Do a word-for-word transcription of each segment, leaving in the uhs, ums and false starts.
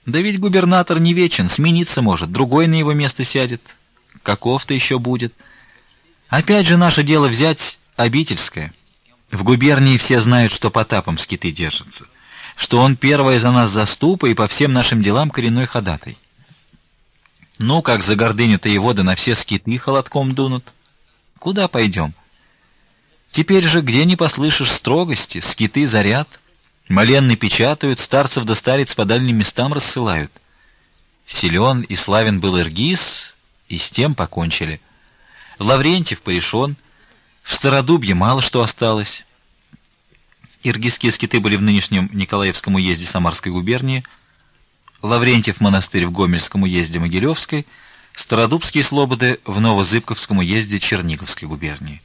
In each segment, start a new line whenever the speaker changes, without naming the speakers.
Да ведь губернатор не вечен, смениться может, другой на его место сядет. Каков-то еще будет. Опять же наше дело взять обительское. В губернии все знают, что Потапом скиты держатся, что он первый за нас заступа и по всем нашим делам коренной ходатай. Ну, как за гордыню-то его да на все скиты холодком дунут. Куда пойдем? Теперь же, где не послышишь строгости, скиты заряд, моленны печатают, старцев да старец по дальним местам рассылают. Силен и славен был Иргиз, и с тем покончили. Лаврентьев порешен, в Стародубье мало что осталось. Иргизские скиты были в нынешнем Николаевском уезде Самарской губернии, Лаврентьев монастырь в Гомельском уезде Могилевской, Стародубские слободы в Новозыбковском уезде Черниговской губернии.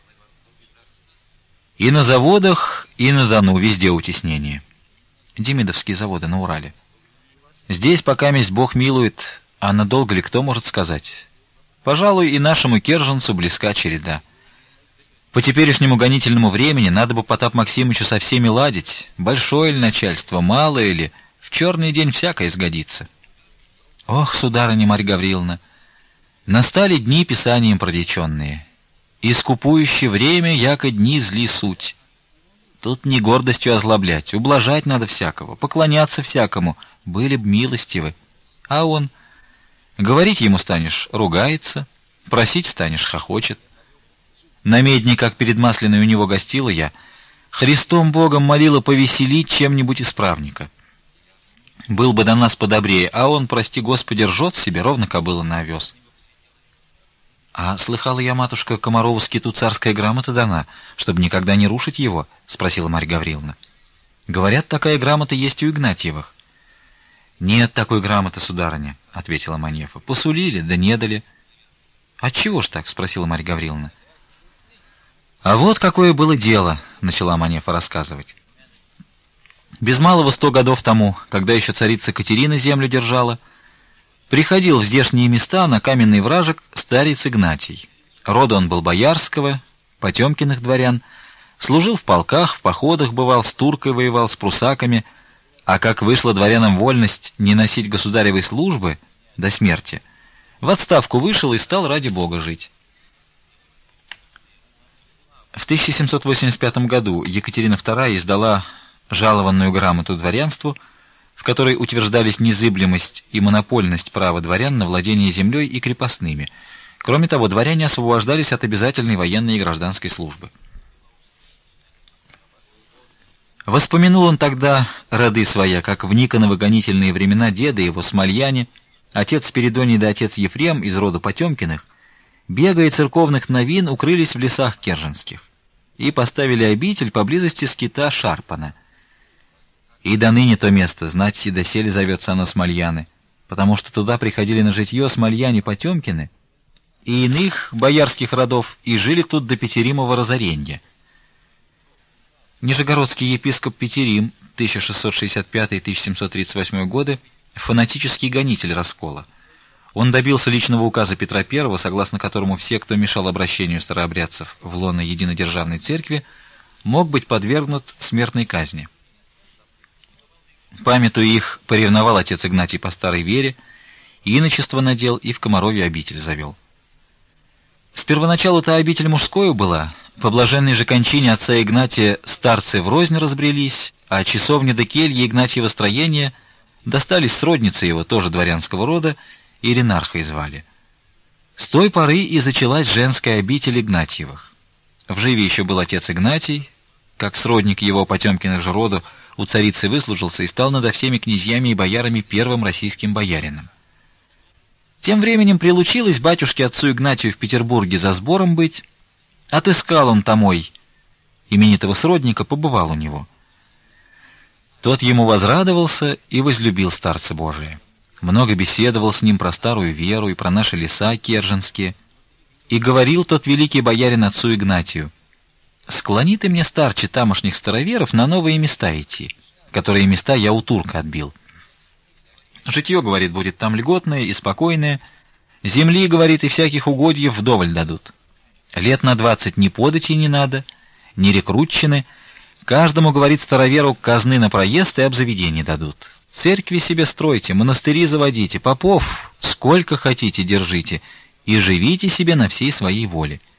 И на заводах, и на Дону везде утеснение. Демидовские заводы на Урале. Здесь пока месть Бог милует, а надолго ли кто может сказать? Пожалуй, и нашему Керженцу близка череда. По теперешнему гонительному времени надо бы Потап Максимычу со всеми ладить, большое ли начальство, малое ли, в черный день всякое сгодится. Ох, сударыня Марья Гавриловна, настали дни писанием прореченные, и скупующее время, яко дни зли суть. Тут не гордостью озлоблять, ублажать надо всякого, поклоняться всякому, были б милостивы. А он, говорить ему станешь, ругается, просить станешь, хохочет. На медне, как перед Масляной у него гостила я, Христом Богом молила повеселить чем-нибудь исправника. Был бы до нас подобрее, а он, прости Господи, ржет себе, ровно кобыла на овес. — А слыхала я, матушка, Комарову скиту царская грамота дана, чтобы никогда не рушить его? — спросила Марья Гавриловна. — Говорят, такая грамота есть у Игнатьевых. — Нет такой грамоты, сударыня, — ответила Манефа. — Посулили, да не дали. — Отчего ж так? — спросила Марья Гавриловна. — А вот какое было дело, — начала Манефа рассказывать. Без малого сто годов тому, когда еще царица Катерина землю держала, приходил в здешние места на каменный вражек старец Игнатий. Рода он был боярского, Потемкиных дворян, служил в полках, в походах бывал, с туркой воевал, с прусаками, а как вышла дворянам вольность не носить государевой службы до смерти, в отставку вышел и стал ради Бога жить. В тысяча семьсот восемьдесят пятом году Екатерина вторая издала жалованную грамоту дворянству, в которой утверждались незыблемость и монопольность права дворян на владение землей и крепостными. Кроме того, дворяне освобождались от обязательной военной и гражданской службы. Воспомянул он тогда роды своя, как в Никоново-гонительные времена деда его Смольяне, отец Спиридоний да отец Ефрем из рода Потемкиных, бегая церковных новин, укрылись в лесах керженских и поставили обитель поблизости скита Шарпана. И до ныне то место, знать и доселе зовется оно Смольяны, потому что туда приходили на житье Смольяне Потемкины и иных боярских родов, и жили тут до Петеримова разоренья. Нижегородский епископ Петерим, тысяча шестьсот шестьдесят пятый — тысяча семьсот тридцать восьмой годы, фанатический гонитель раскола. Он добился личного указа Петра Первого, согласно которому все, кто мешал обращению старообрядцев в лоно единодержавной церкви, мог быть подвергнут смертной казни. Памятуя их, поревновал отец Игнатий по старой вере, иночество надел и в Комарове обитель завел. С первоначалу-то обитель мужскою была, по блаженной же кончине отца Игнатия старцы врознь разбрелись, а часовня да келья Игнатьева строения достались сроднице его, тоже дворянского рода, Иринархой звали. С той поры и зачалась женская обитель Игнатьевых. В живе еще был отец Игнатий, как сродник его Потемкиных же роду, у царицы выслужился и стал надо всеми князьями и боярами первым российским боярином. Тем временем прилучилось батюшке отцу Игнатию в Петербурге за сбором быть. Отыскал он тамой именитого сродника, побывал у него. Тот ему возрадовался и возлюбил старца Божия. Много беседовал с ним про старую веру и про наши леса керженские. И говорил тот великий боярин отцу Игнатию: «Склони ты мне, старче, тамошних староверов на новые места идти, которые места я у турка отбил. Житье, говорит, будет там льготное и спокойное, земли, говорит, и всяких угодьев вдоволь дадут. Лет на двадцать ни подати не надо, ни рекрутчины, каждому, говорит, староверу казны на проезд и обзаведение дадут. Церкви себе стройте, монастыри заводите, попов сколько хотите держите и живите себе на всей своей воле.